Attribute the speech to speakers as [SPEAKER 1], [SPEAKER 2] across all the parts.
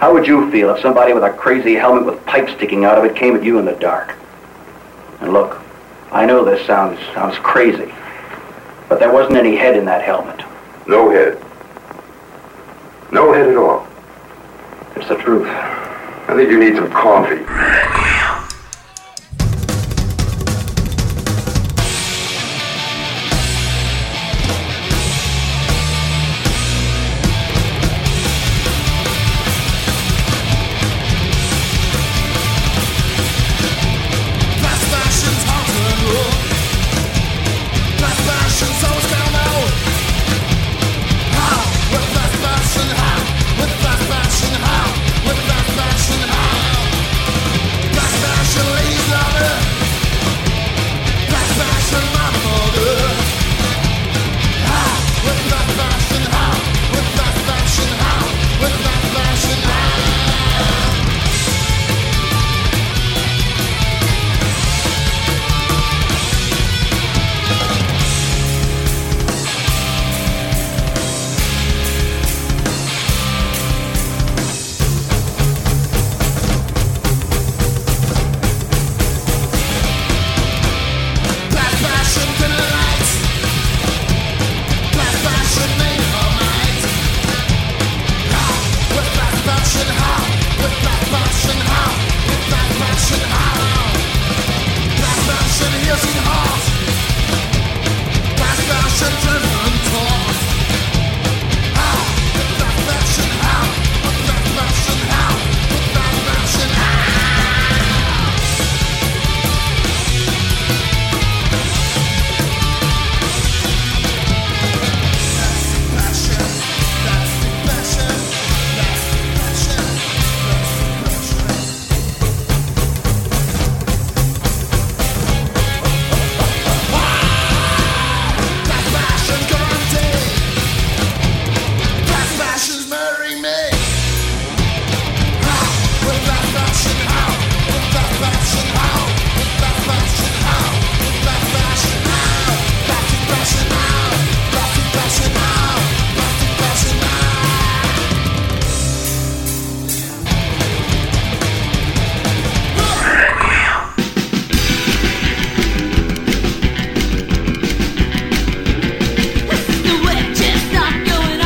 [SPEAKER 1] How would you feel if somebody with a crazy helmet with pipes sticking out of it came at you in the dark? And look, I know this sounds crazy, but there wasn't any head in that helmet.
[SPEAKER 2] No head. No head at all.
[SPEAKER 1] It's the truth.
[SPEAKER 2] I think you need some coffee.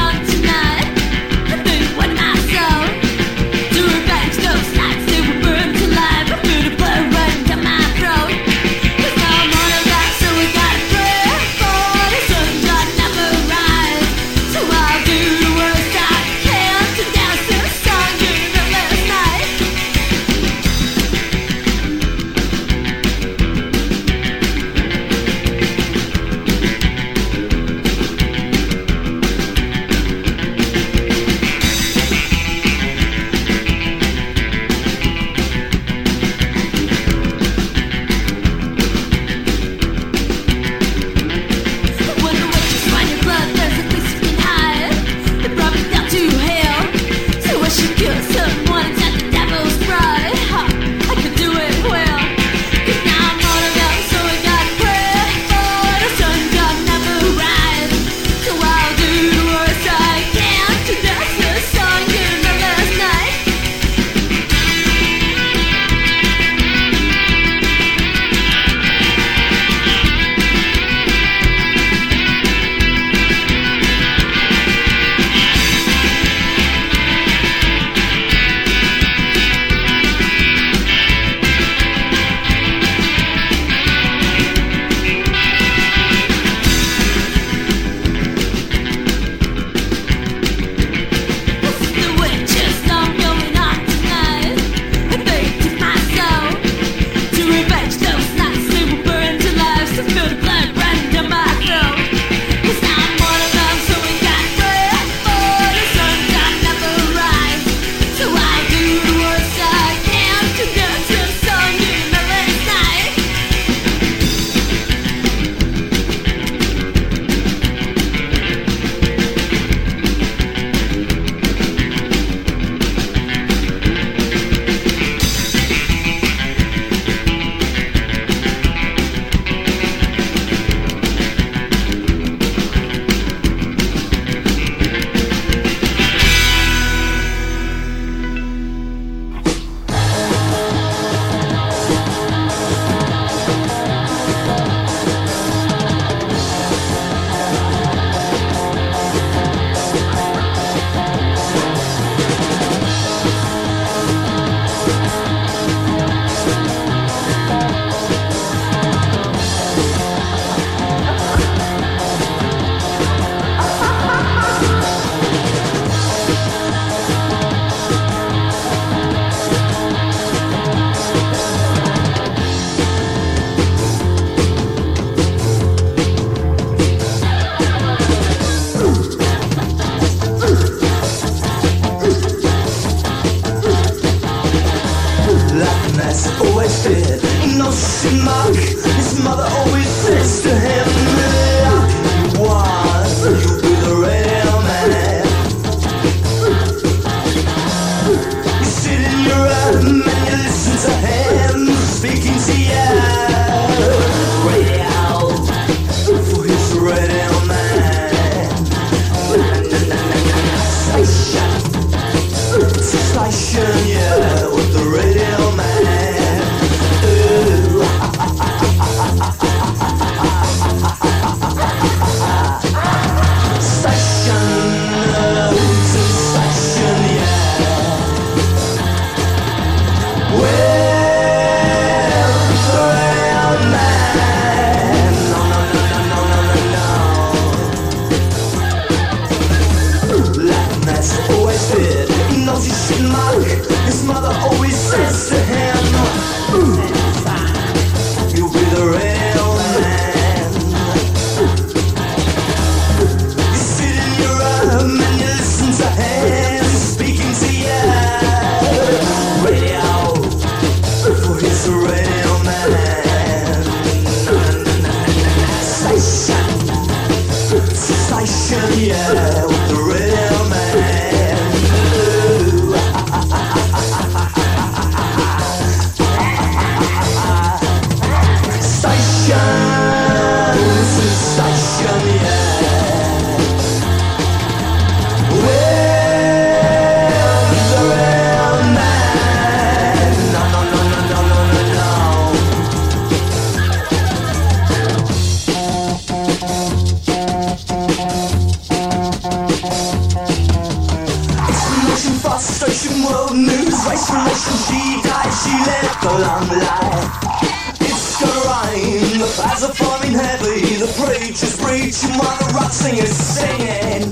[SPEAKER 3] Burn mark. His mother always says to him, how can you want? You'll be the real man. You sit in your room and you listen to him speaking to you. Radio for his radio man. Station, yeah, with the radio man. Ooh. Station, sensation, yeah. Well, the radio man. No, no, no, no, no, no, no, no. Laughing as he always did. He knows he shouldn't mock. His mother always says to him, you'll be the real man. You sit in your room and you listen to him speaking to you. Radio for his real man. Station, yeah, with the real man. Sensation, yeah. Well, the real man. No, no, no, no, no, no, no, no. Explanation, frustration, world news, race relation. She died, she lived a long life. It's gonna rain, the clouds are falling heavy. The preacher's preaching while the rock singers singing.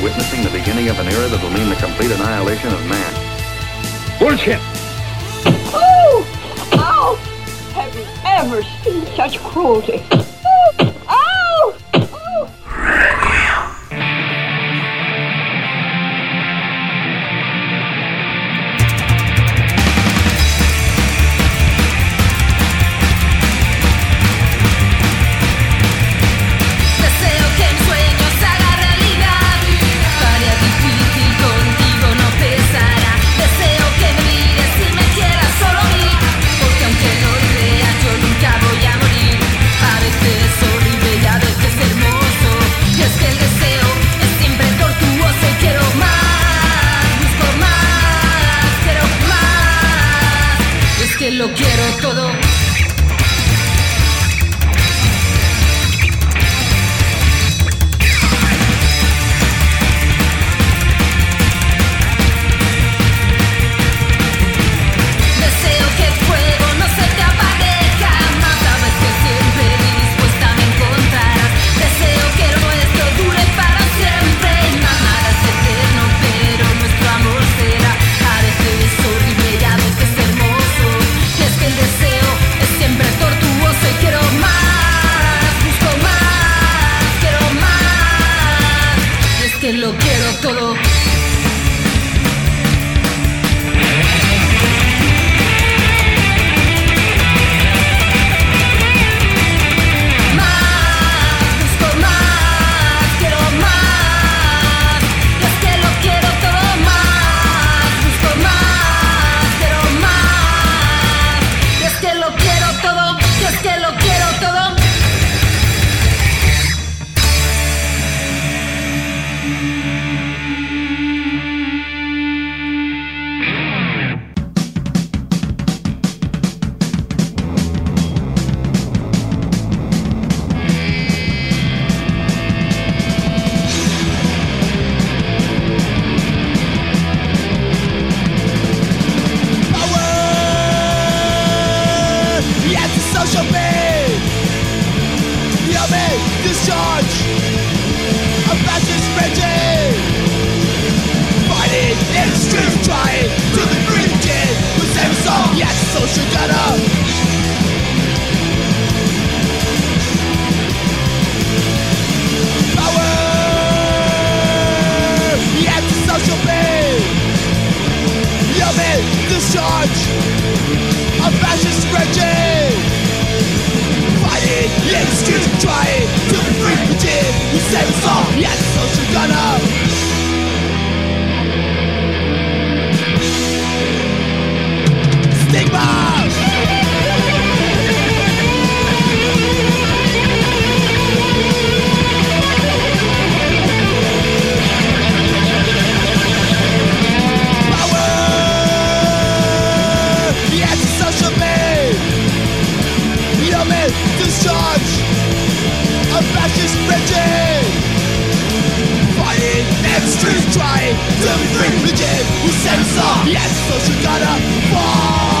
[SPEAKER 4] witnessing the beginning of an era that will mean the complete annihilation of man. Bullshit!
[SPEAKER 5] Oh! Ow! Have you ever seen such cruelty? Oh! Ow! Oh!
[SPEAKER 6] Deseo que el sueño se haga realidad. Tarea difícil contigo no pesará. Deseo que me mires y me quieras solo a mí. Porque aunque no creas yo nunca voy a morir. A veces es horrible y a veces hermoso. Y es que el deseo es siempre tortuoso y quiero más. Busco más, quiero más. Es que lo quiero todo. Deseo que el fuego no se te apague jamás. Sabes que siempre dispuesta me encontrarás. Deseo que lo nuestro dure para siempre. Y nada es eterno, pero nuestro amor será. A veces es horrible y a veces hermoso. Y es que el deseo es siempre tortuoso y quiero más. Busco más, quiero más. Es que lo quiero todo. Más, busco más, quiero más. Y es que lo quiero todo más. Busco más, quiero más. Y es que lo quiero todo. Y es que lo quiero todo.
[SPEAKER 3] Yes, it's social pain. You may discharge a fascist regime. Fighting in the streets, trying to be free again. The same song, yes, social gutter. Power. Yes, it's social pain. You may discharge a fascist regime. Fighting in the streets, trying to be free from regime. We save us all, yes, social gunner. Stigma. Yes, it's social pain. You may discharge a fascist regime. Fighting in the streets, trying to be free from regime. We send us all, yes, social gotta fall.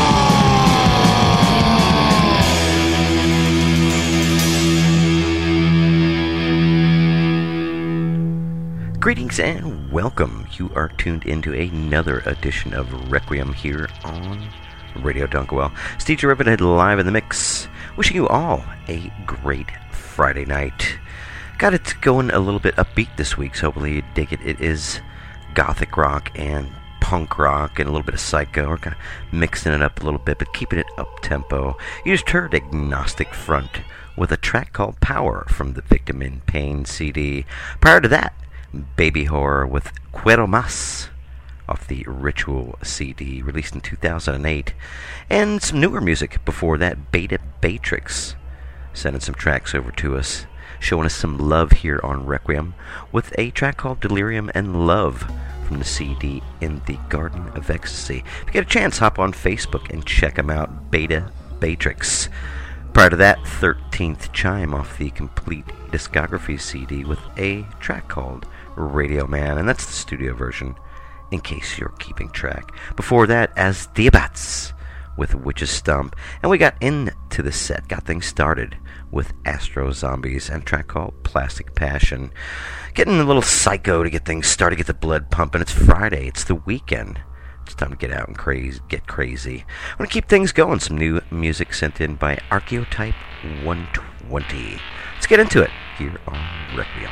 [SPEAKER 7] Greetings and welcome. You are tuned into another edition of Requiem here on Radio Dunkwell. Steve Rivethead live in the mix. Wishing you all a great Friday night. Got it going a little bit upbeat this week, so hopefully you dig it. It is gothic rock and punk rock and a little bit of psycho. We're kind of mixing it up a little bit, but keeping it up-tempo. You just heard Agnostic Front with a track called Power from the Victim in Pain CD. Prior to that, Baby Horror with Quiero Más off the Ritual CD, released in 2008. And some newer music before that, Beta Batrix, sending some tracks over to us, showing us some love here on Requiem, with a track called Delirium and Love from the CD In the Garden of Ecstasy. If you get a chance, hop on Facebook and check them out, Beta Batrix. Prior to that, 13th Chime off the Complete Discography CD with a track called Radio Man, and that's the studio version, in case you're keeping track. Before that, As Diabats with Witch's Stump, and we got into the set, got things started with Astro Zombies and a track called Plastic Passion. Getting a little psycho to get things started, get the blood pumping. It's Friday, it's the weekend. It's time to get out and get crazy. I'm going to keep things going. Some new music sent in by Archeotype 120. Let's get into it here on Requiem.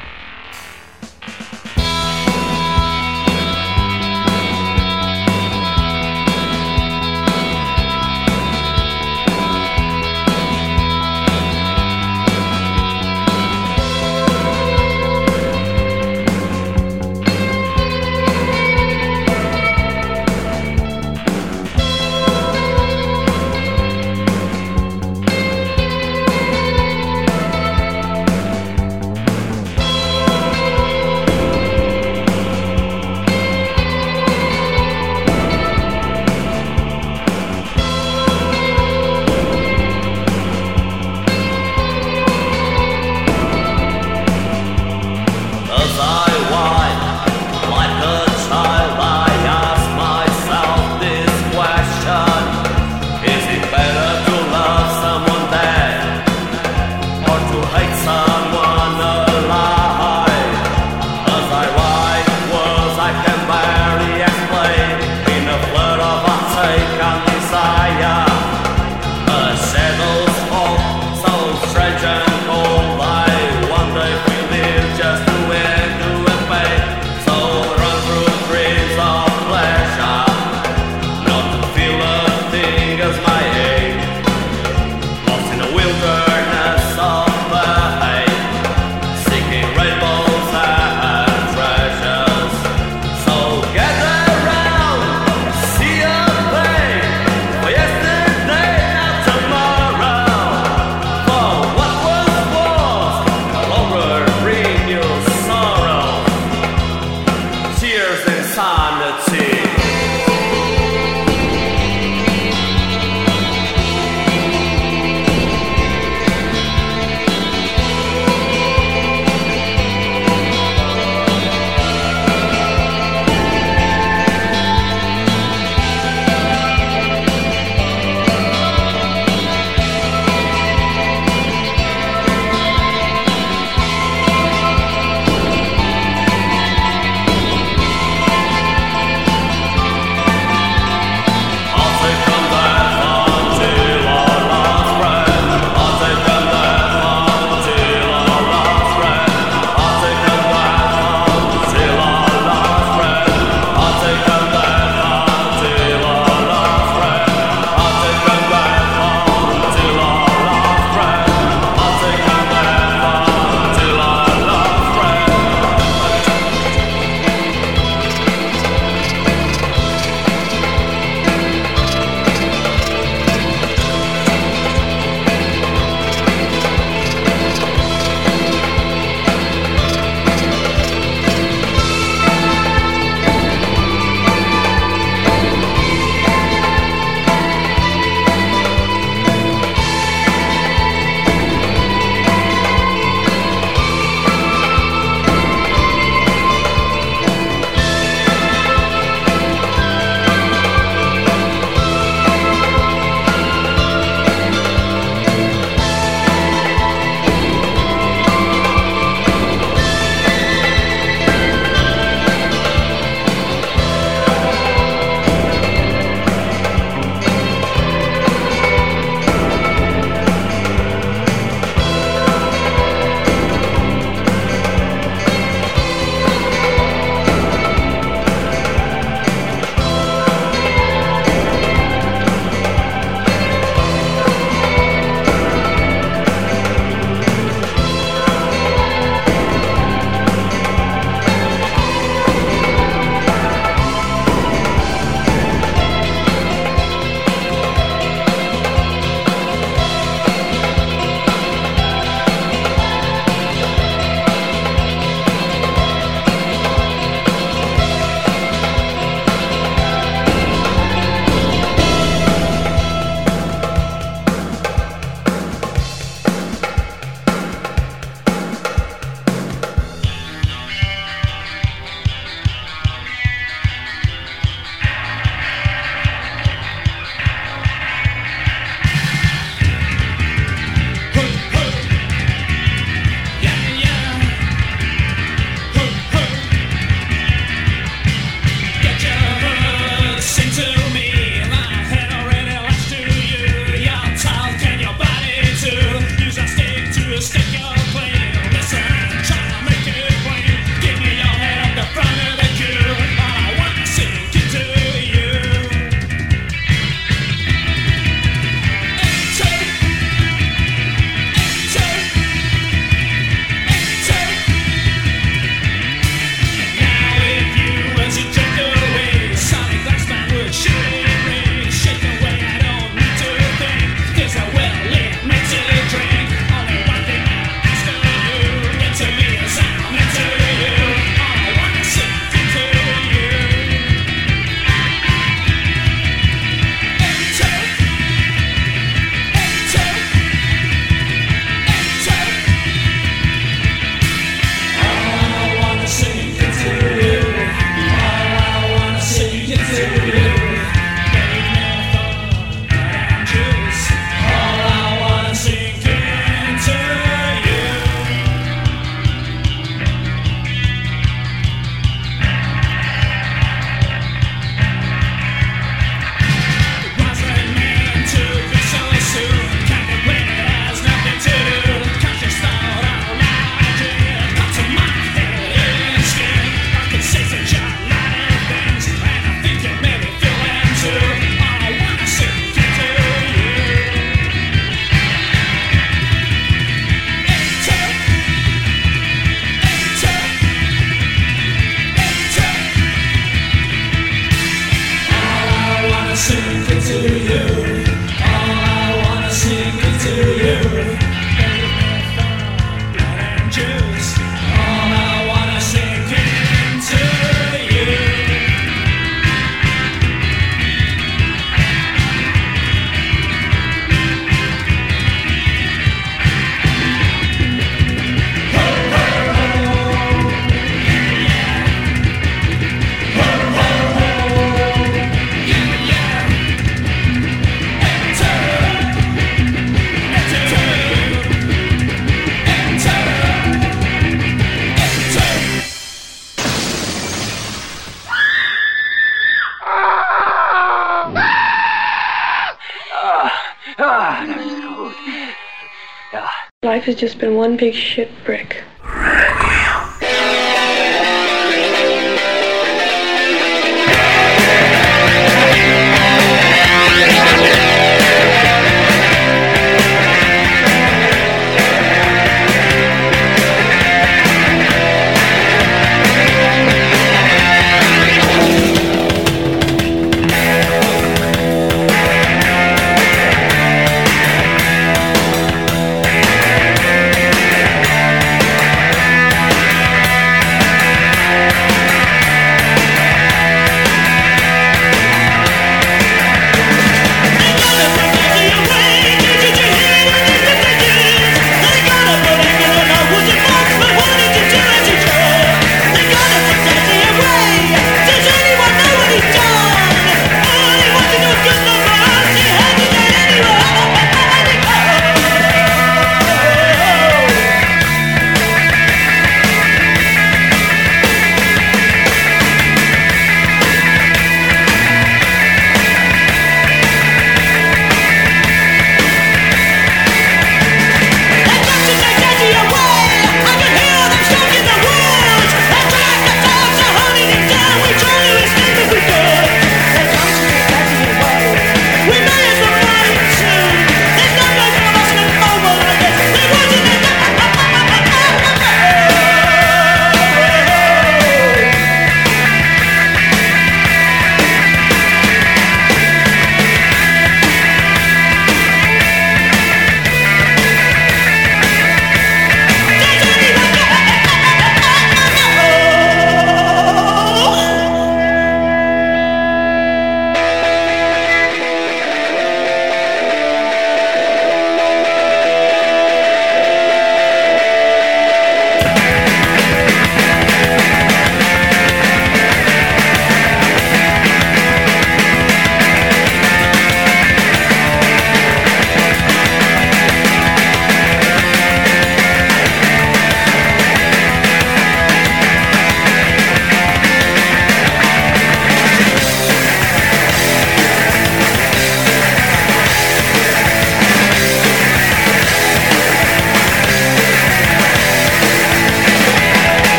[SPEAKER 1] Yeah.
[SPEAKER 8] Life has just been one big shit brick.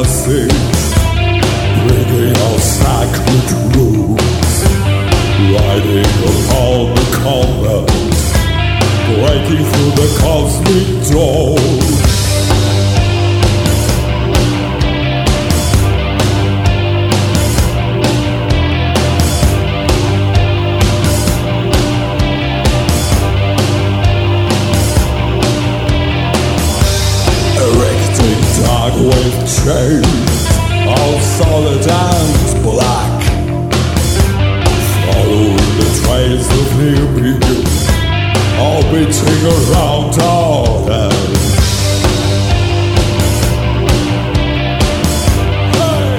[SPEAKER 9] message, bringing our sacred rules, riding upon the comet, breaking through the cosmic door. With chains, all solid and black, following the trails of near all beating around our heads. Hey!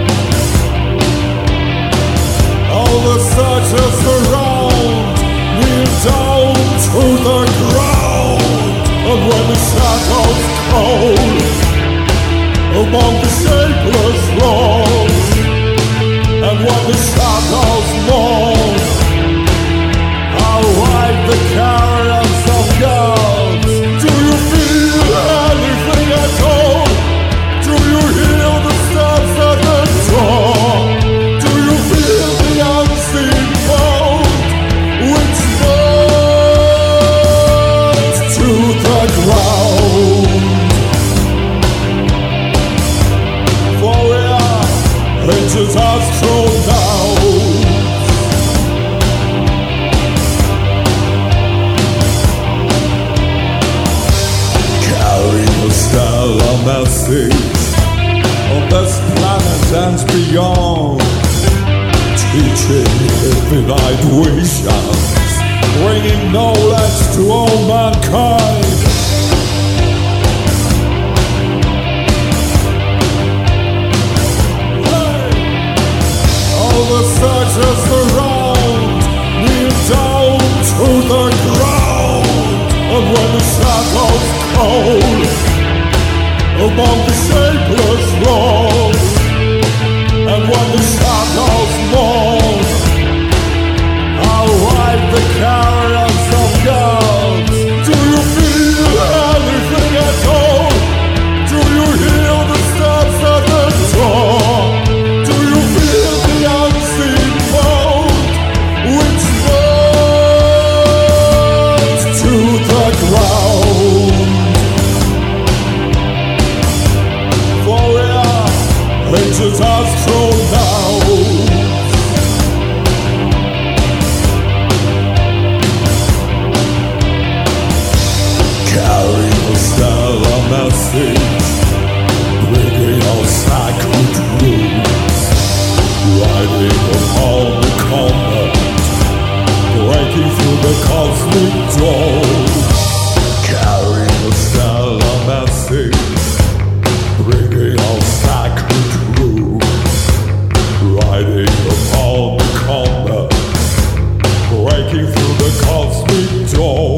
[SPEAKER 9] All the searchers around, kneel down to the ground, and when the shadows cold among the shapeless roads, and when the shadows moan, I'll ride the carriers of gods. Do you feel anything at all? Do you hear the steps at the door? Do you feel the unseen boat which burns to the ground? Angels are thrown down, carrying a stellar message of this planet and beyond, teaching infinite visions, bringing knowledge to all mankind. The searchers around kneel down to the ground, and when the shadows cold among the shapeless roads, and when the shadows moan, I'll ride the carriers of gods. Do you feel anything at all? Do you hear the steps at the door? Do you feel the unseen boat which burns to the ground? For we are angels are thrown down, carrying a stellar message, bringing our sacred rules, riding upon the comet, breaking through the cosmic door, carrying a stellar message, bringing our sacred rules, riding upon the comet, breaking through the cosmic door.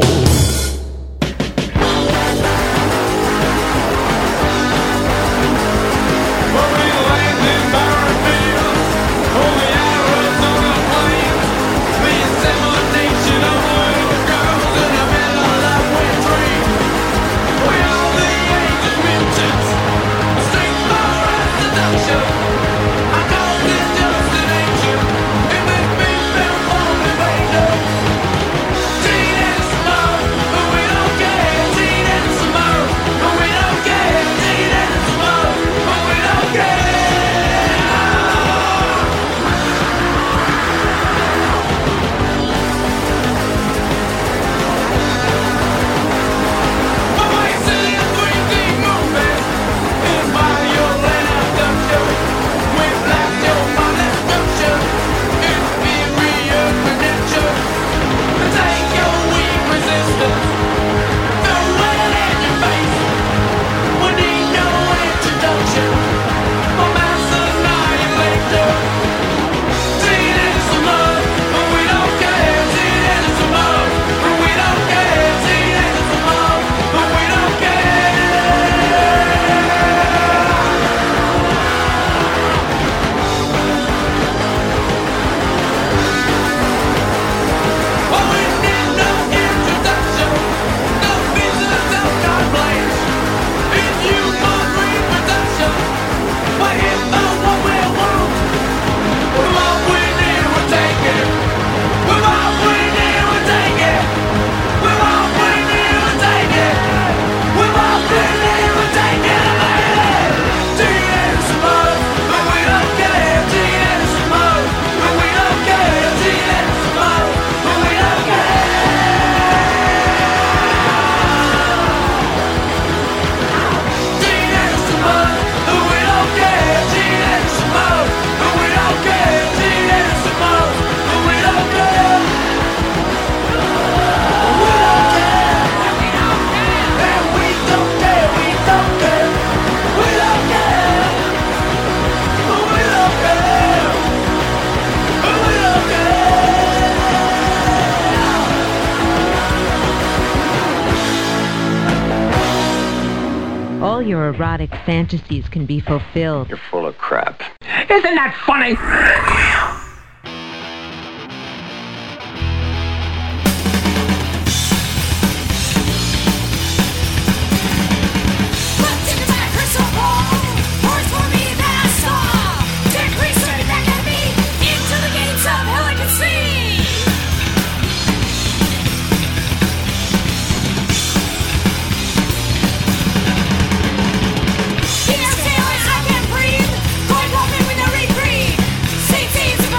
[SPEAKER 10] All your erotic fantasies can be fulfilled.
[SPEAKER 2] You're full of crap.
[SPEAKER 11] Isn't that funny?
[SPEAKER 6] I can't breathe. Going open with a reprieve. CT's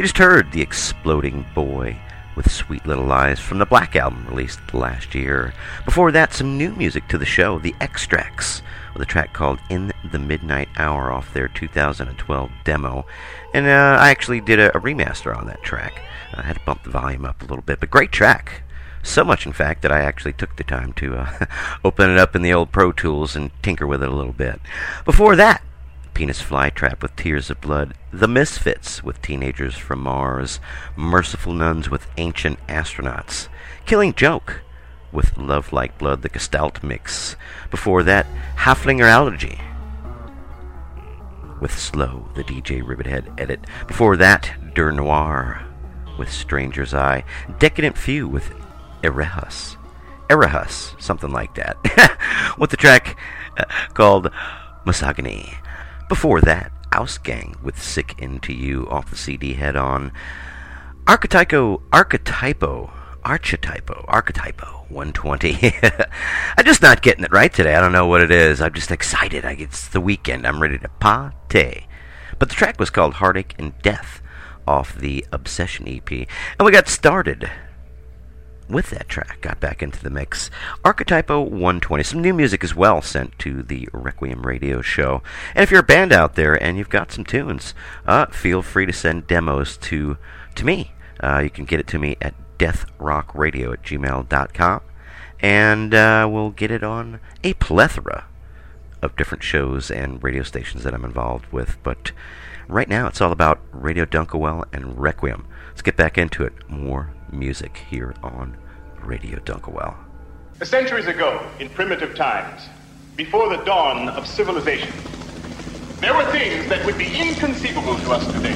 [SPEAKER 7] You just heard The Exploding Boy with Sweet Little Lies from the Black Album released last year. Before that, some new music to the show, The Extracts, with a track called In the Midnight Hour off their 2012 demo. And I actually did a remaster on that track. I had to bump the volume up a little bit, but great track. So much, in fact, that I actually took the time to open it up in the old Pro Tools and tinker with it a little bit. Before that, Penis Flytrap with Tears of Blood, The Misfits with Teenagers from Mars, Merciful Nuns with Ancient Astronauts, Killing Joke with Love Like Blood, the Gestalt mix. Before that, Haflinger Allergy with Slow, the DJ Rivethead edit. Before that, Der Noir with Stranger's Eye, Decadent Few with Erehus, something like that, with the track called Misogyny. Before that, Ausgang with Sick Into You off the CD Head On. Archetypo 120. I'm just not getting it right today. I don't know what it is. I'm just excited. It's the weekend. I'm ready to party. But the track was called Heartache and Death off the Obsession EP. And we got started with that track, got back into the mix. Archetypo 120, some new music as well sent to the Requiem radio show. And if you're a band out there and you've got some tunes, feel free to send demos to me. You can get it to me at deathrockradio@gmail.com, and we'll get it on a plethora of different shows and radio stations that I'm involved with. But right now it's all about Radio Dunkelwell and Requiem. Let's get back into it. More music here on Radio Dunkelwell.
[SPEAKER 11] Centuries ago, in primitive times, before the dawn of civilization, there were things that would be inconceivable to us today.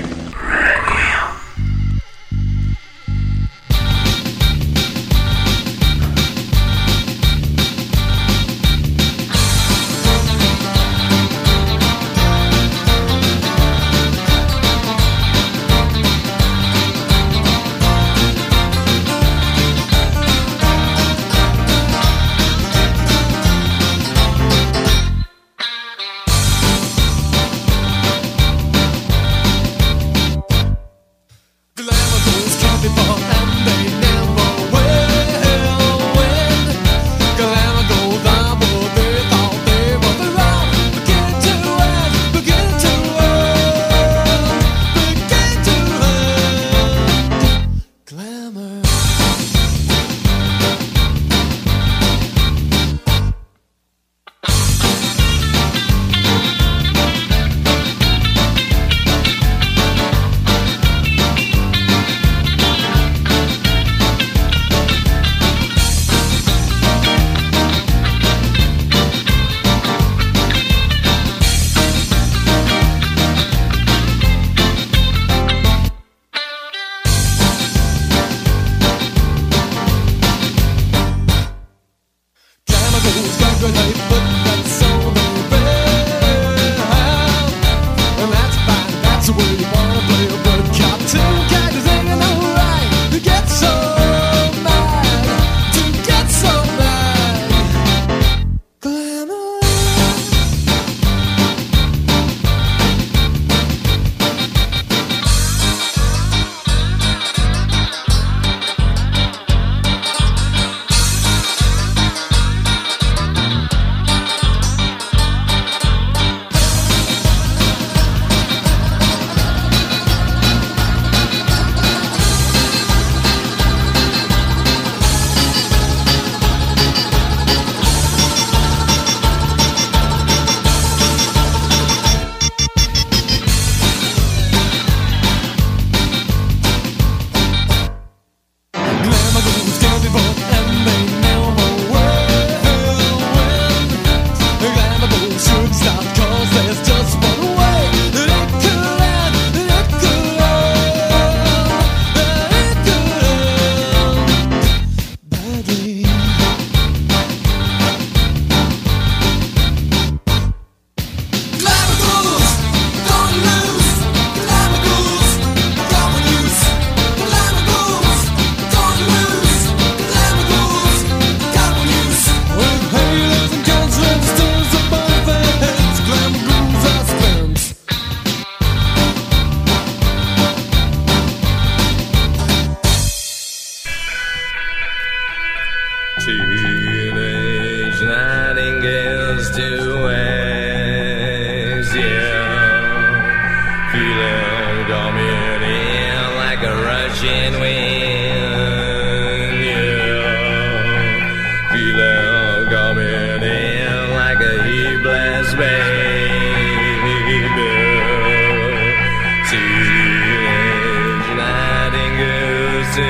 [SPEAKER 12] genuine, yeah. Feeling coming in like a heat blast, baby. Teenage nightingales to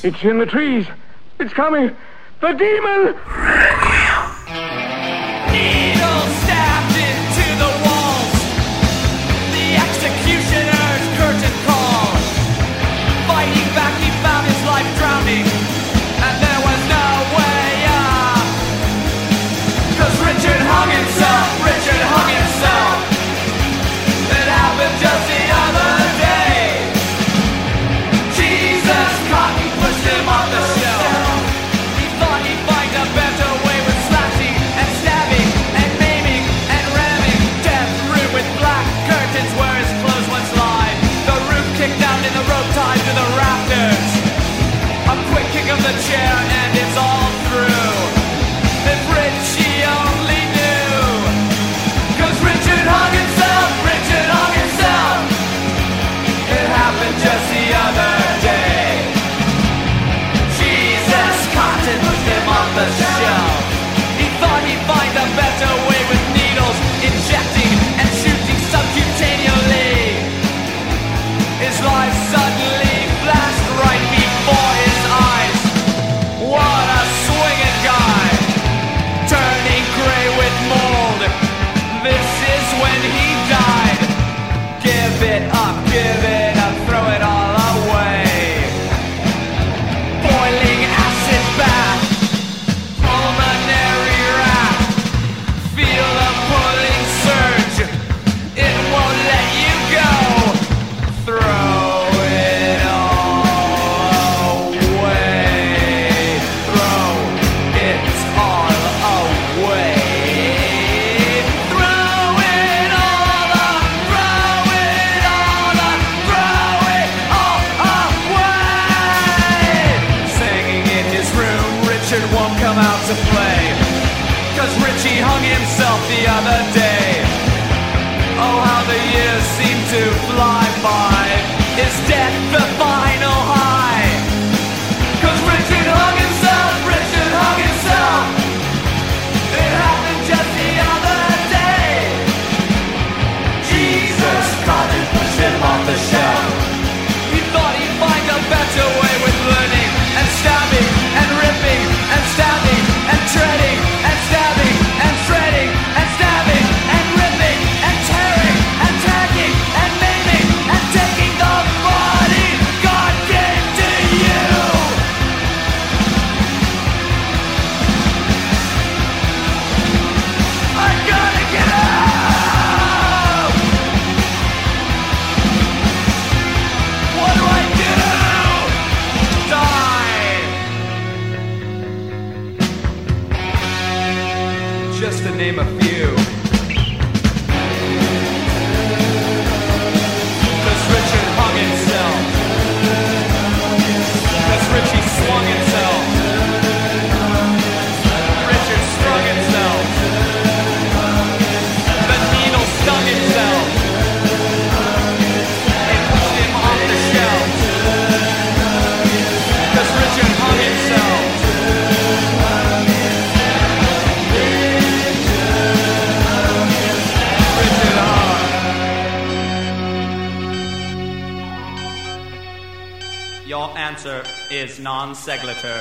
[SPEAKER 9] It's in the trees. It's coming. The demon!
[SPEAKER 3] Needles stabbed into the walls. The executioner's curtain call. Fighting back, he found his life drowning, and there was no way up. 'Cause Richard hung himself. Richard hung himself. It happened just the other day. Jesus caught and pushed him off the shelf. He thought he'd find a better way with slashing and stabbing and maiming and ramming. Death room with black curtains where his clothes once lied. The roof kicked out and the rope tied to the rafters. A quick kick of the chair and it's all through. If Richie only knew. 'Cause Richard hung himself. Richard hung himself. It happened just the other day. Jesus caught and pushed him off the shelf. He thought he'd find a better way with needles, injecting and shooting subcutaneously. His life suddenly flashed right before his eyes. What a swinging guy, turning gray with mold. This is when he died. Give it up, throw it all away. Boiling acid bath, pulmonary wrath. Feel the pulling surge, it won't let you go. Throw it all away. Throw it all away. Throw it all away. Singing in his room, Richard won't come out to play. 'Cause Richie hung himself the other day. Oh, how the years seem to fly by. Is death the final high? 'Cause Richard hung himself. Richard hung himself. It happened just the other day. Jesus caught and pushed him off the shelf. He thought he'd find a better way with learning and stabbing and ripping and stabbing and treading and stabbing and shredding and stabbing and ripping and tearing and tagging and maiming and taking the body God gave to you. I gotta get out. What do I do? Die. Just to name a few. 'Cause Richard hung himself. 'Cause Richie swung himself. Richard strung himself. The needle stung himself. It pushed him off the shelf. 'Cause Richard hung himself. Richard hung. Your answer is non sequitur.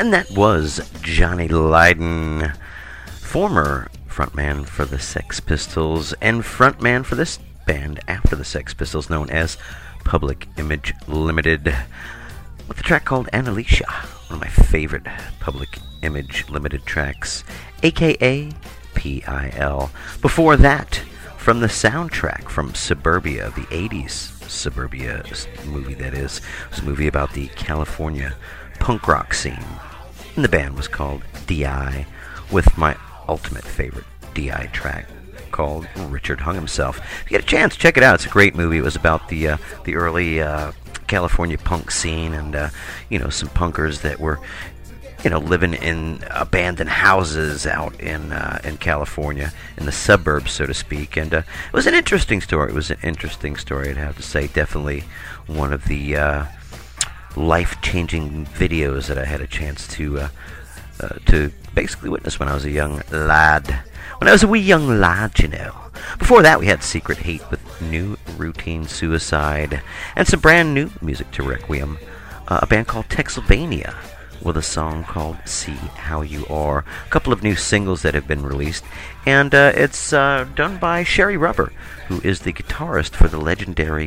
[SPEAKER 7] And that was Johnny Lydon, former frontman for the Sex Pistols and frontman for this band after the Sex Pistols, known as Public Image Limited, with a track called Annalisa, one of my favorite Public Image Limited tracks, aka PIL. Before that, from the soundtrack from Suburbia, the 80s Suburbia movie, that is. It was a movie about the California punk rock scene. And the band was called DI, with my ultimate favorite DI track called Richard Hung Himself. If you get a chance, check it out. It's a great movie. It was about the early California punk scene and, some punkers that were, living in abandoned houses out in California, in the suburbs, so to speak. And it was an interesting story. I'd have to say. Definitely one of the life-changing videos that I had a chance to basically witness when I was a young lad. When I was a wee young lad, Before that, we had Secret Hate with New Routine Suicide, and some brand new music to Requiem, a band called Texylvania, with a song called See How You Are. A couple of new singles that have been released, and it's done by Sherry Rubber, who is the guitarist for the legendary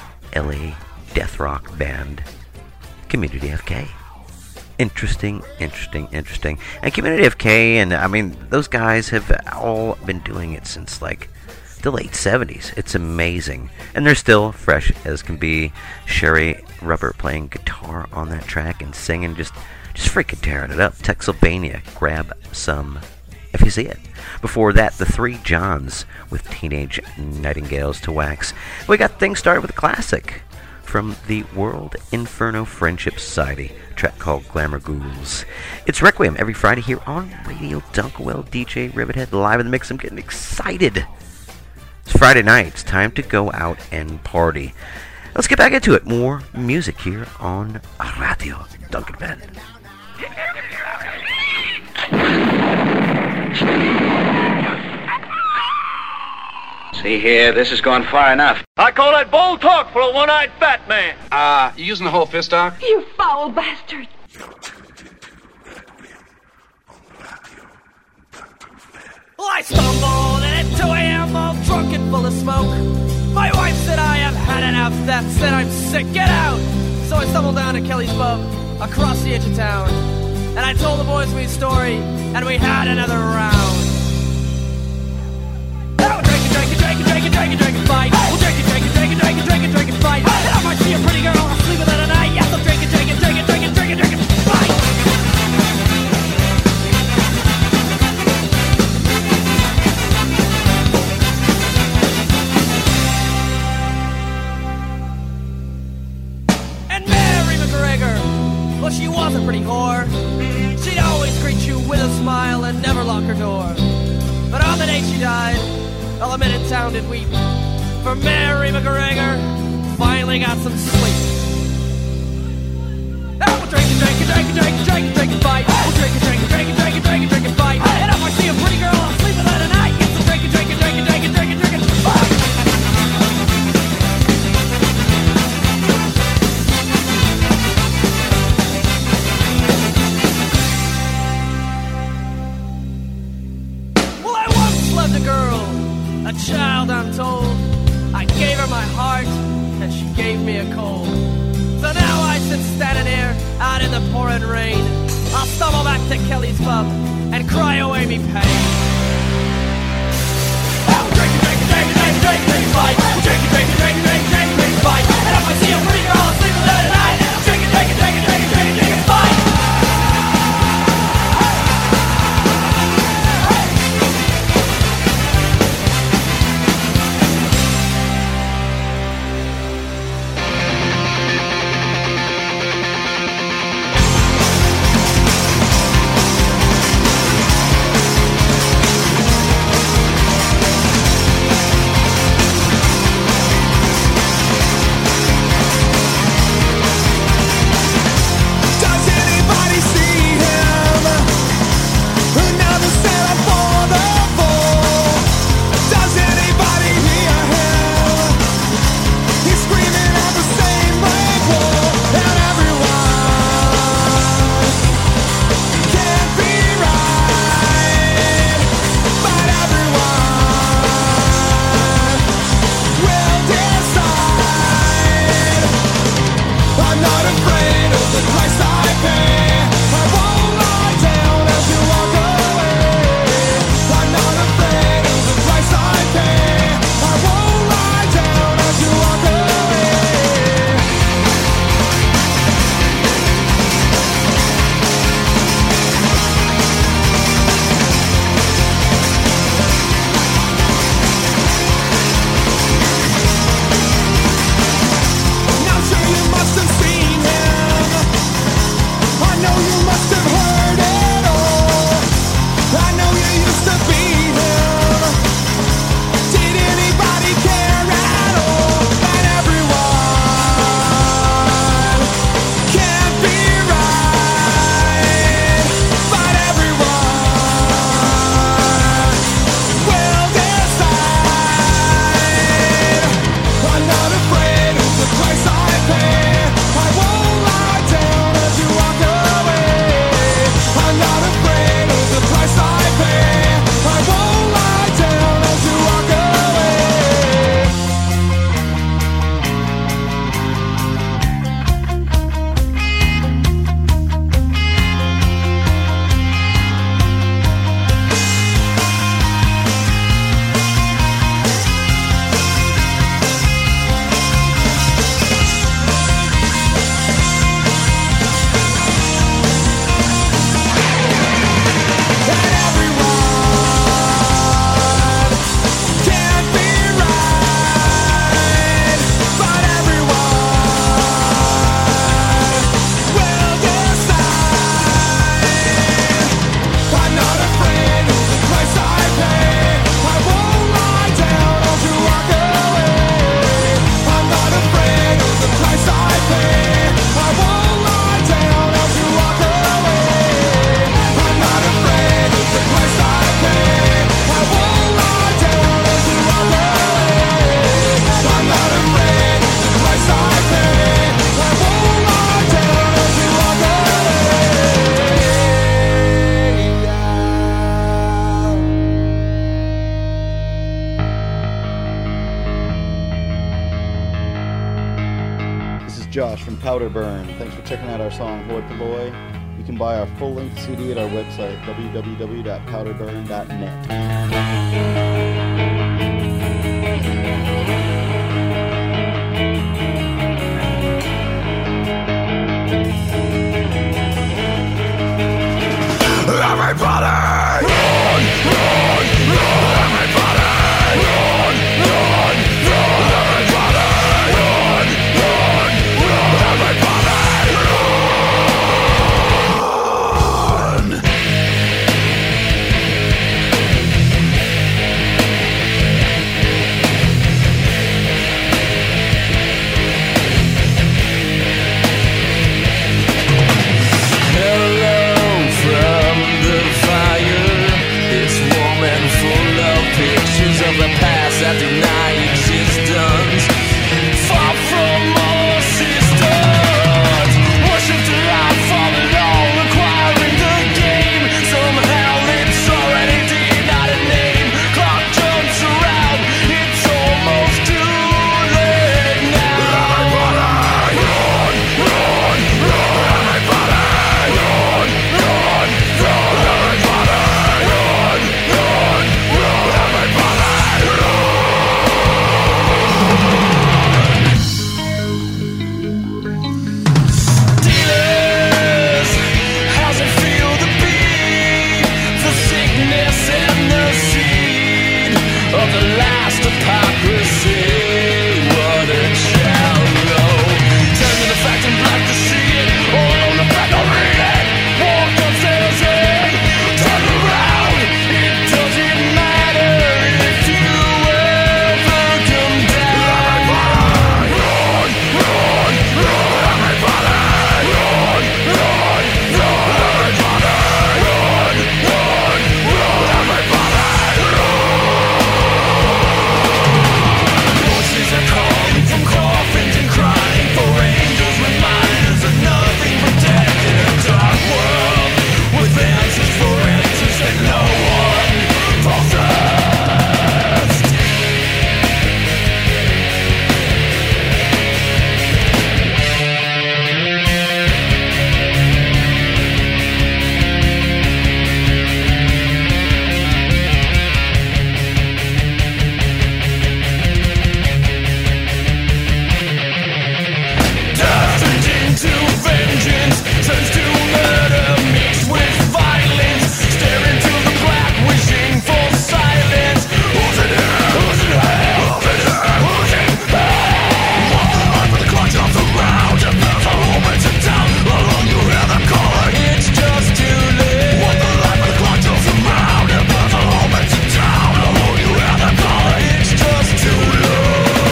[SPEAKER 7] LA death rock band Community FK. Interesting. And Community FK, and those guys have all been doing it since like the late 70s. It's amazing. And they're still fresh as can be. Sherry Rubber playing guitar on that track and singing, just freaking tearing it up. Texylvania, grab some if you see it. Before that, the Three Johns with Teenage Nightingales to Wax. We got things started with a classic from the World Inferno Friendship Society, a track called Glamour Ghouls. It's Requiem every Friday here on Radio Dunkwell. DJ Rivethead live in the mix. I'm getting excited. It's Friday night. It's time to go out and party. Let's get back into it. More music here on Radio Dunkwell.
[SPEAKER 1] See here, this has gone far enough.
[SPEAKER 13] I call that bold talk for a one-eyed fat man.
[SPEAKER 2] You using the whole fist, Doc?
[SPEAKER 5] You foul bastard.
[SPEAKER 14] Well, I stumbled in at 2 a.m. all drunk and full of smoke. My wife said I have had enough. That said I'm sick, get out. So I stumbled down to Kelly's Pub across the edge of town. And I told the boys my story, and we had another round. Now we're drinking, fight. We'll drinking, fight. And I might see a pretty girl, I'll sleep with her tonight. Yes, I'm drinking, fight. And Mary McGregor, well, she was a pretty whore. She'd always greet you with a smile and never lock her door. But on the day she died, all the men in town did weep, for Mary McGregor finally got some sleep. Now we'll drinking, fight. We'll drinking, fight. And if I see a pretty girl, I'll sleep with her tonight. Yes, I'm drinking, fight. Well, I once loved a girl, a child I'm told. I gave her my heart, and she gave me a cold. So now I sit standing here, out in the pouring rain. I'll stumble back to Kelly's Pub, and cry away me pain. I'm drinking, fight. I'm drinking, fight. And if I see a pretty girl, I'll sleep with her tonight. And I'm drinking, fight.
[SPEAKER 15] Josh from Powder Burn. Thanks for checking out our song Hoi Polloi. You can buy our full-length CD at our website, www.powderburn.net.
[SPEAKER 9] Everybody! Run! Run! Run! Everybody! Run! Run! Run! Everybody! Run! Run! Run! Everybody! Run!
[SPEAKER 3] Hello from the fire. It's warm and full of pictures of the past that deny existence. Far from all sisters, worship the life for the law, requiring the game. Somehow it's already denied a name. Clock jumps around, it's almost too late now.
[SPEAKER 9] Everybody! Run! Run! Run! Everybody! Run! Run! Run! Everybody! Run! Run! Run! Everybody!
[SPEAKER 3] Dealers, how's it feel to be the sickness and the seed of the last hypocrisy? What a shallow. Turn to the fact and black to see it. All on the back, don't read it. Walk upstairs in. Turn around. It doesn't matter if you ever come down.
[SPEAKER 9] Run! Run! Run! Everybody! Run! Run! Run! Everybody! Run! Run! Run! Everybody!
[SPEAKER 3] Voices are calling from coffins and crying for angels, reminders of nothing protected. A dark world with answers for answers that no one possessed. Destined into vengeance, turns to murder mixed with violence. Stare into the black, wishing for silence. Who's in here? Who's in here? Who's in here? Who's in here? Walk the line with the clutch off the ground. And there's a moment in town. Alone you hear them calling. It's just too late. Walk the line with the clutch off the ground. And there's a moment in town. Alone you hear them calling. It's just too late.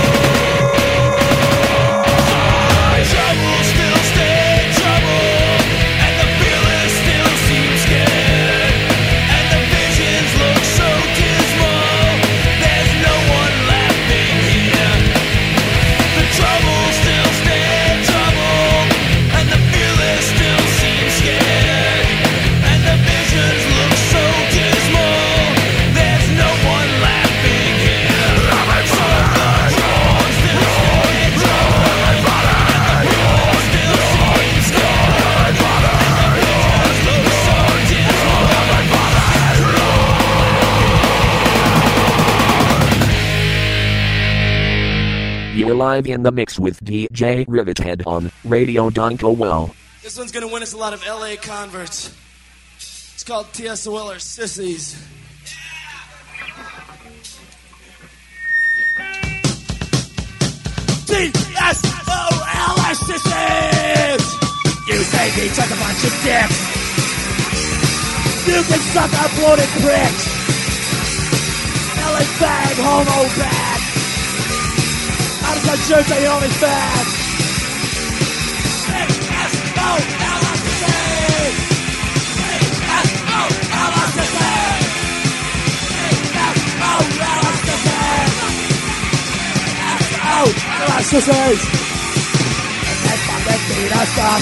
[SPEAKER 3] Trouble still stay trouble, and the feeling still seems scared, and the visions look so dismal. There's no one laughing here. The trouble still stay trouble, and the feeling still seems scared, and the visions look so dismal. There's no one laughing here. So the trouble still stay trouble.
[SPEAKER 16] You're live in the mix with DJ Rivethead on Radio Donkowell.
[SPEAKER 14] This one's gonna win us a lot of LA converts. It's called TSOL or Sissies. TSOL or Sissies! You say me suck a bunch of dicks. You can suck our bloated pricks. LA bag, homo bag. Out of that shirt, they own his bag. Sissies! And that's my best beat us up.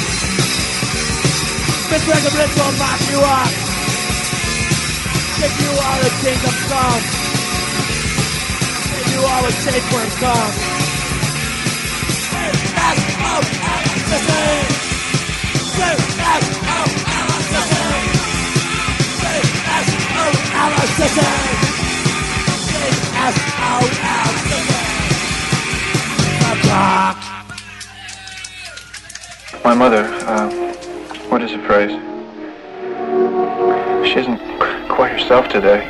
[SPEAKER 14] Miss Record Blitz will knock you up. Think you are the kingdom come. Think you are a tapeworm come.
[SPEAKER 17] My mother, what is the phrase? She isn't quite herself today.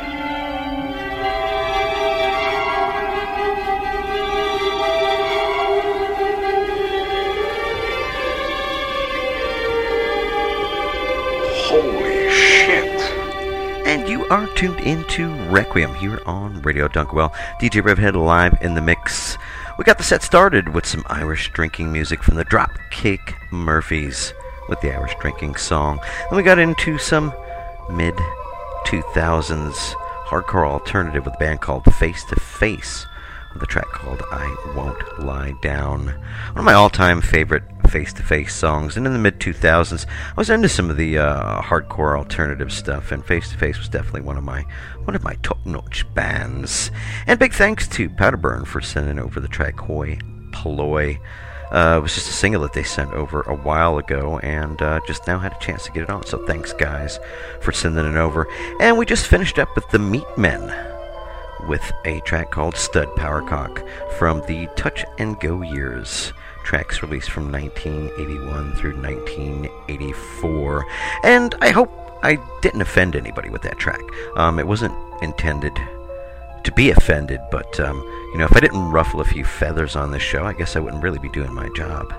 [SPEAKER 7] Holy shit. And you are tuned into Requiem here on Radio Dunkwell. DJ Revhead live in the mix. We got the set started with some Irish drinking music from the Dropkick Murphys with the Irish drinking song. Then we got into some mid-2000s hardcore alternative with a band called Face to Face with a track called I Won't Lie Down. One of my all-time favorite Face to Face songs. And in the mid-2000s, I was into some of the hardcore alternative stuff, and Face to Face was definitely one of my top-notch bands. And big thanks to Powderburn for sending over the track Hoi Polloi. It was just a single that they sent over a while ago, and just now had a chance to get it on. So thanks, guys, for sending it over. And we just finished up with the Meatmen with a track called Stud Powercock from the Touch and Go years. Tracks released from 1981 through 1984. And I hope I didn't offend anybody with that track. It wasn't intended to be offended, but, if I didn't ruffle a few feathers on this show, I guess I wouldn't really be doing my job.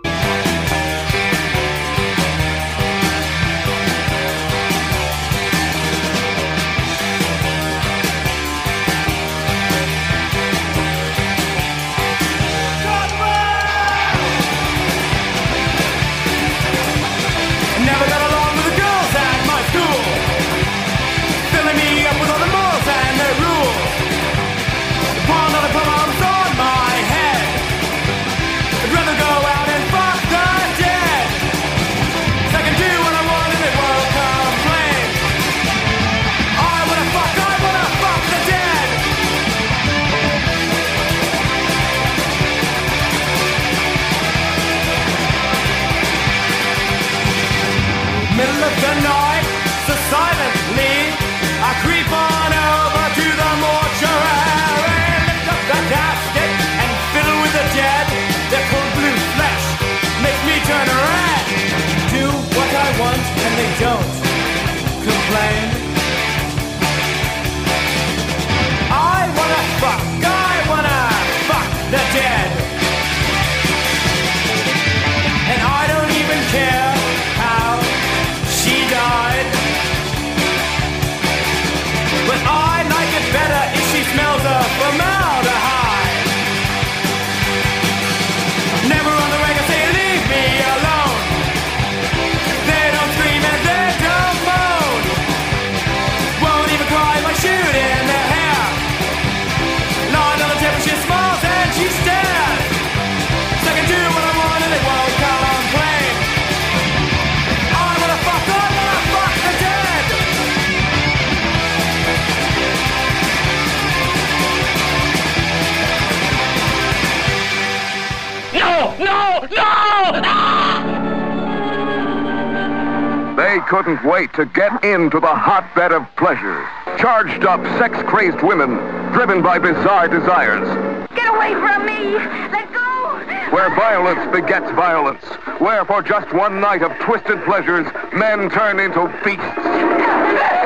[SPEAKER 3] Don't complain. I wanna fuck the dead. And I don't even care how she died. But I'd like it better if she smells of formaldehyde. Never on the radio say leave me alone. They don't scream and they don't moan. Won't even cry if I shoot in their hair. Lying on the table she smiles and she stares. So I can do what I want and they won't complain. I wanna fuck the dead.
[SPEAKER 13] No!
[SPEAKER 2] They couldn't wait to get into the hotbed of pleasure. Charged up, sex-crazed women, driven by bizarre desires.
[SPEAKER 6] Get away from me! Let go!
[SPEAKER 2] Where violence begets violence. Where for just one night of twisted pleasures, men turn into beasts.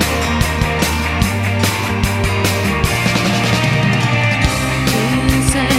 [SPEAKER 6] Say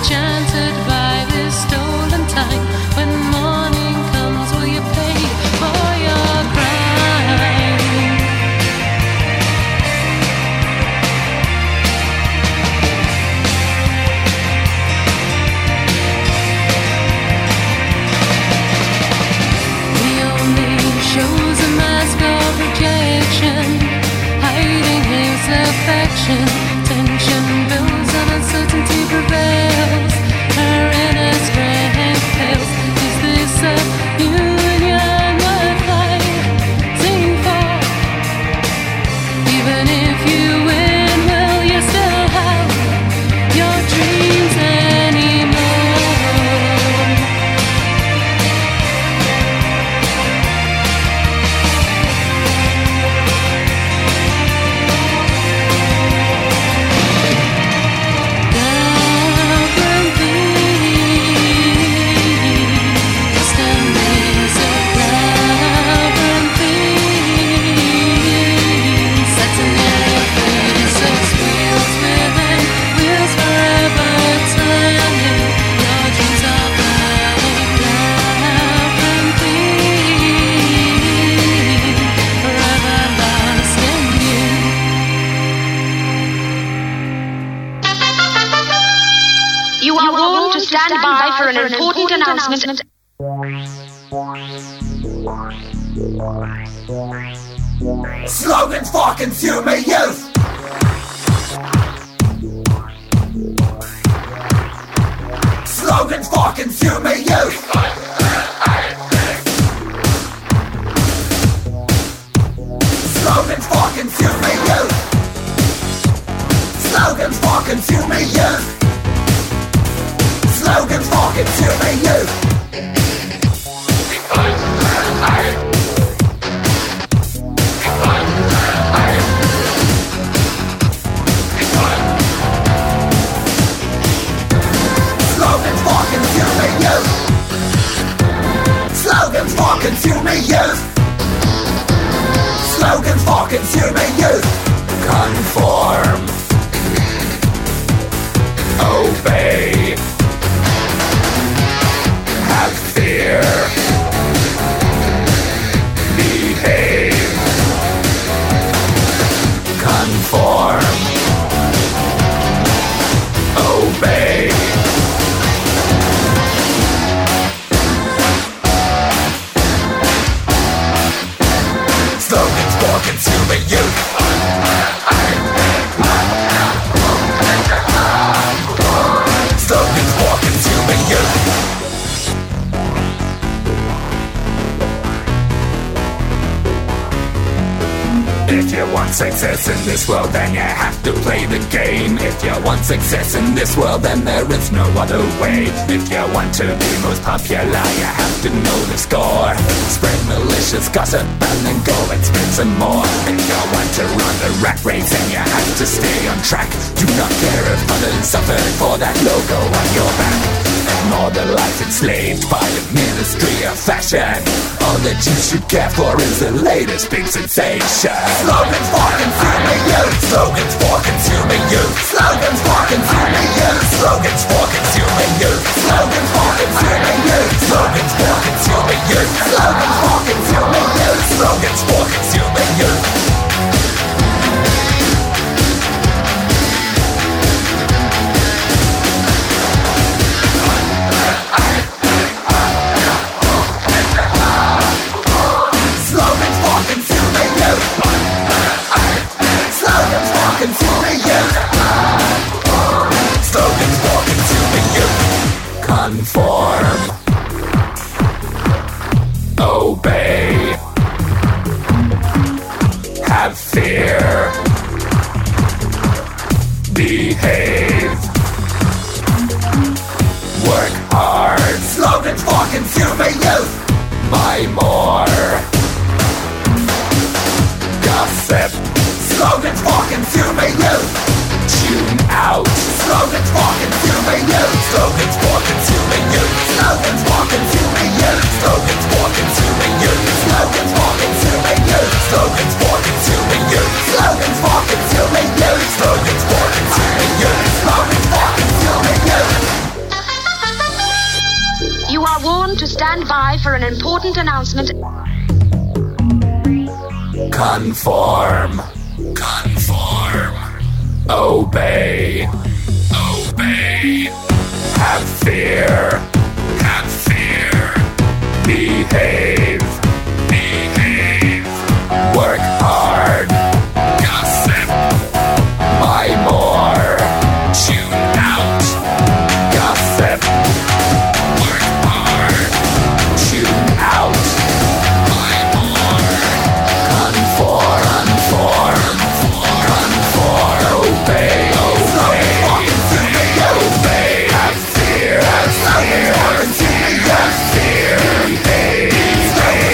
[SPEAKER 18] enchanted by this stolen time. When morning comes, will you pay for your crime? He only shows a mask of rejection, hiding his affection. Tension builds and uncertainty prevails. Her inner strength fails. Is this a union worth fighting for? Even if you win, will you still have your dreams anymore?
[SPEAKER 19] You are warned to stand by for an important announcement.
[SPEAKER 3] Slogans for consumer youth. Slogans for consumer youth. Slogans for consumer youth. Slogans for consumer youth. Slogans for consumer youth. Slogans for consumer youth. Slogans for consumer youth. Slogans for consumer youth. Conform. Obey. Have fear. Behave. Conform. Obey. Slogans for consumer youth. Slogans for consumer youth. If you want success in this world, then you have to play the game. If you want success in this world, then there is no other way. If you want to be most popular, you have to know the score. Spread malicious gossip and then go and spend some more. If you want to run the rat race, then you have to stay on track. Do not care if others suffer for that logo on your back. Ignore the life enslaved by the Ministry of Fashion. All that you should care for is the latest big sensation. Slogans for consumer youth. Slogans for consumer youth. Slogans for consumer youth. Slogans for consumer youth. Slogans for consumer youth. Slogans for consumer youth. Slogans for consumer youth. Slogans for consumer youth. Slogans for consumer youth. Slogans for consumer youth. Slogans for consumer youth. Conform. Obey. Have fear. Behave. Work hard. Slogans for consumer youth. Buy more. Gossip. Slogans for consumer youth. Tune out. Slogans for consumer youth. Slogans for consumer youth. Slogans for consumer youth. Slogans for consumer youth. Slogans for consumer youth. Slogans for consumer youth. Slogans for consumer youth. Slogans for consumer youth. Slogans for consumer youth.
[SPEAKER 19] for an important announcement.
[SPEAKER 20] Conform. Conform. Obey. Obey. Have fear. Have fear. Behave. Behave. Work hard. Gossip. Buy more. Tune out. Gossip. Work hard. Tune out. Buy more. Conform. Conform. Conform. Obey. Obey. Obey. Have fear. Have fear. Have fear. Behave.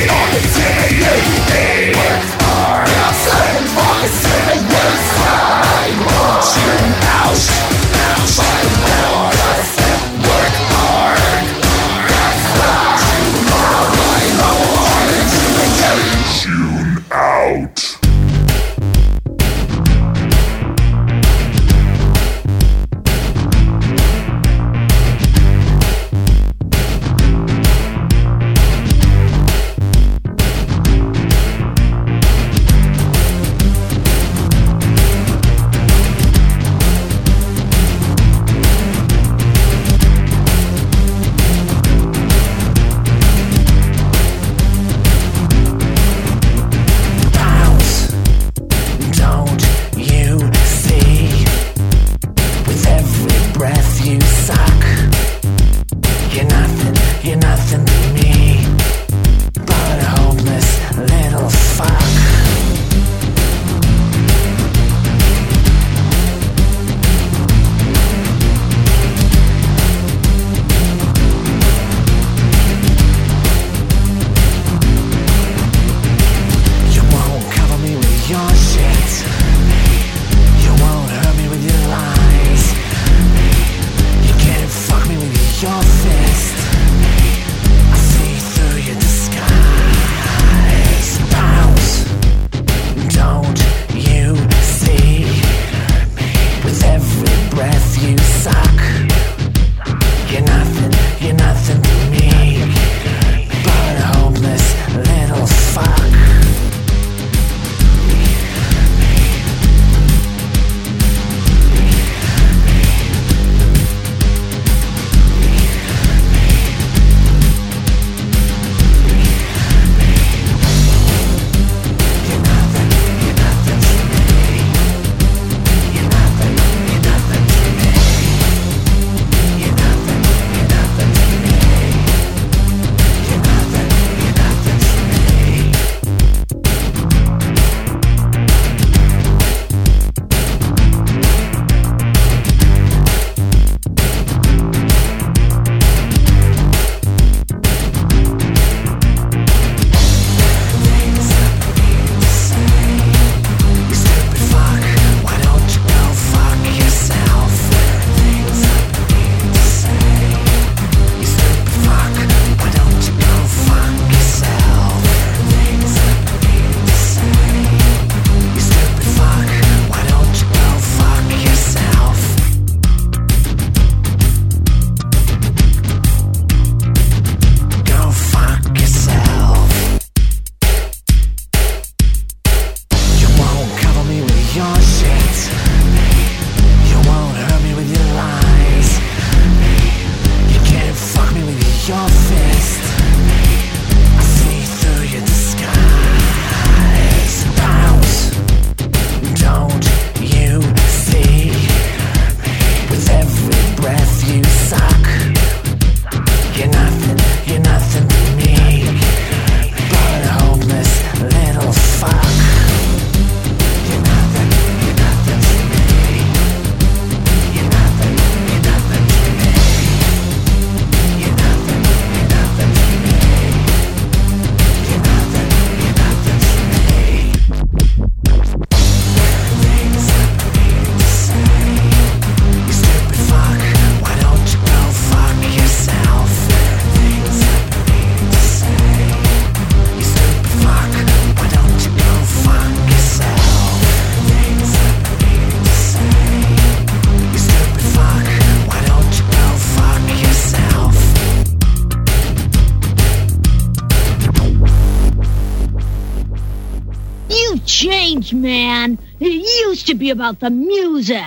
[SPEAKER 21] changed, man. It used to be about the music.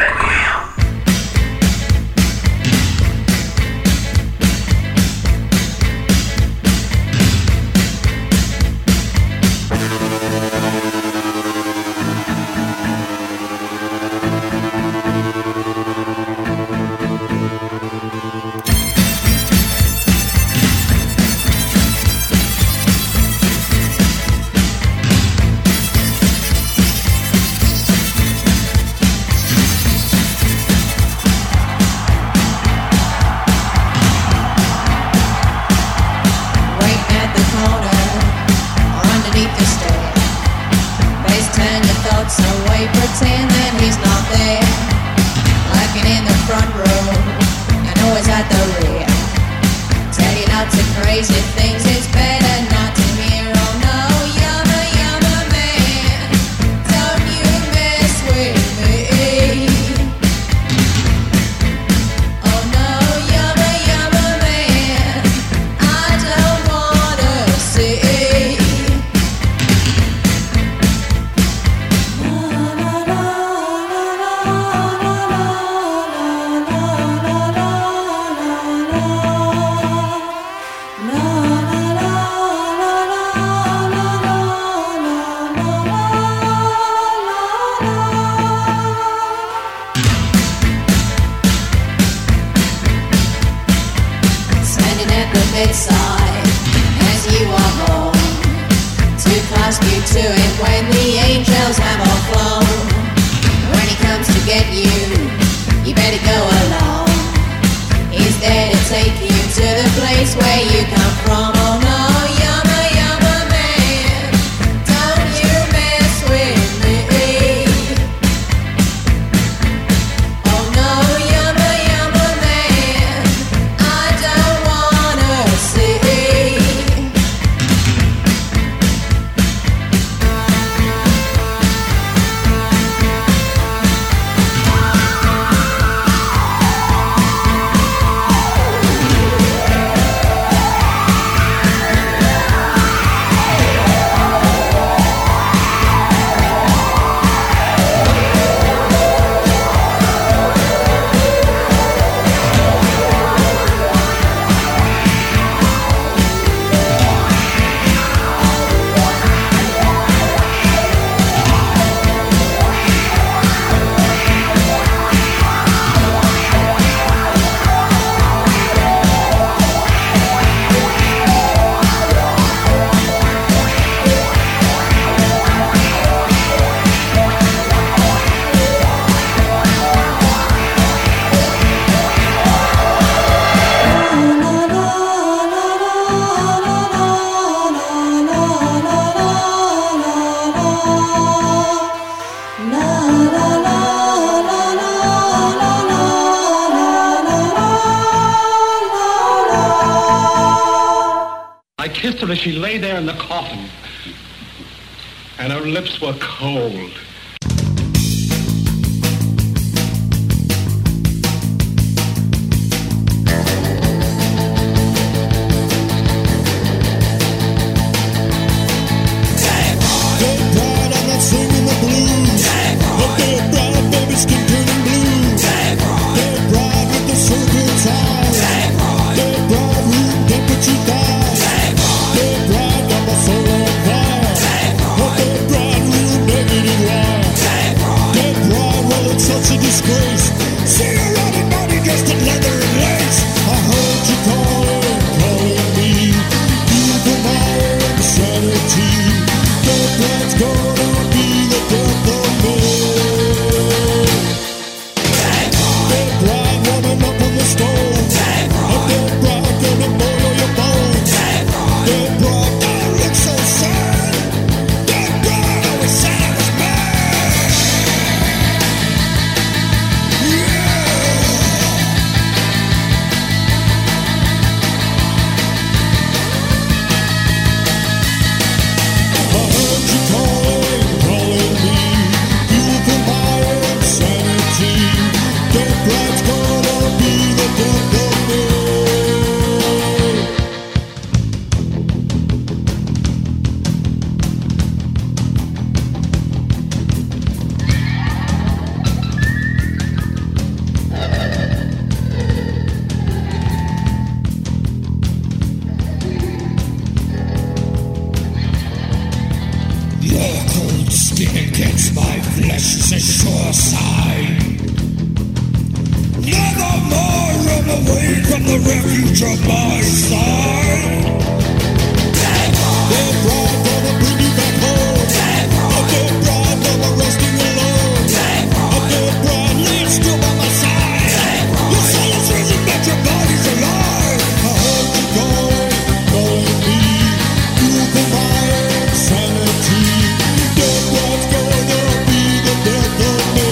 [SPEAKER 22] Kissed her as she lay there in the coffin, and her lips were cold.
[SPEAKER 9] Sin against my flesh is a sure sign. Nevermore run away from the refuge of my side. Dead bride gonna bring you back home. A dead bride never resting alone. A dead bride laid still by my side. Your soul is risen but your body's alive. I heard you calling me. You provide sanity. Dead bride's gonna be the death of me.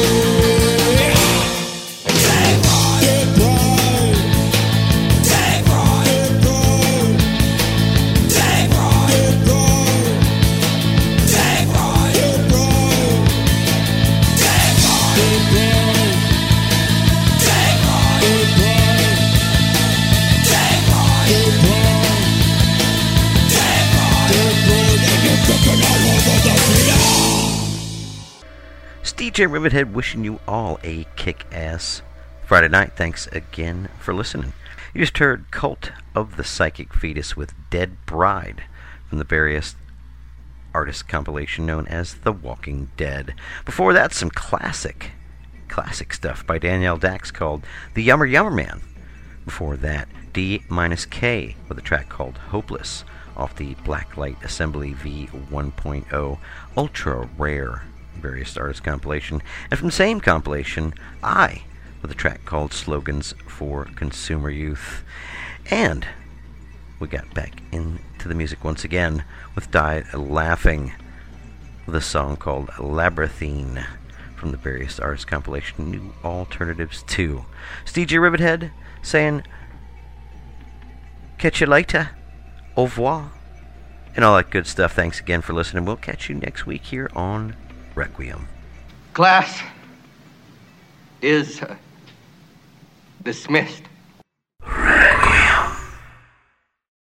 [SPEAKER 9] Dead bride. Dead bride. Dead bride. Dead bride. Dead bride. Dead bride. Dead bride. Dead bride. Dead bride. Dead bride. Dead bride. Dead bride. Dead bride. Dead bride. Dead bride. Dead bride. And you're cooking all over the floor.
[SPEAKER 7] It's DJ Rivethead wishing you all a kick-ass Friday night. Thanks again for listening. You just heard Cult of the Psychic Fetus with Dead Bride from the various artist compilation known as The Walking Dead. Before that, some classic stuff by Danielle Dax called The Yummer Yummer Man. Before that, D-K with a track called Hopeless off the Blacklight Assembly V1.0 Ultra Rare various artist compilation. And from the same compilation, I with a track called Slogans for Consumer Youth. And we got back into the music once again with Die Laughing with a song called Labyrinthine from the various artists compilation New Alternatives 2. It's DJ Rivethead saying catch you later, au revoir, and all that good stuff. Thanks again for listening. We'll catch you next week here on Requiem.
[SPEAKER 4] Class is dismissed.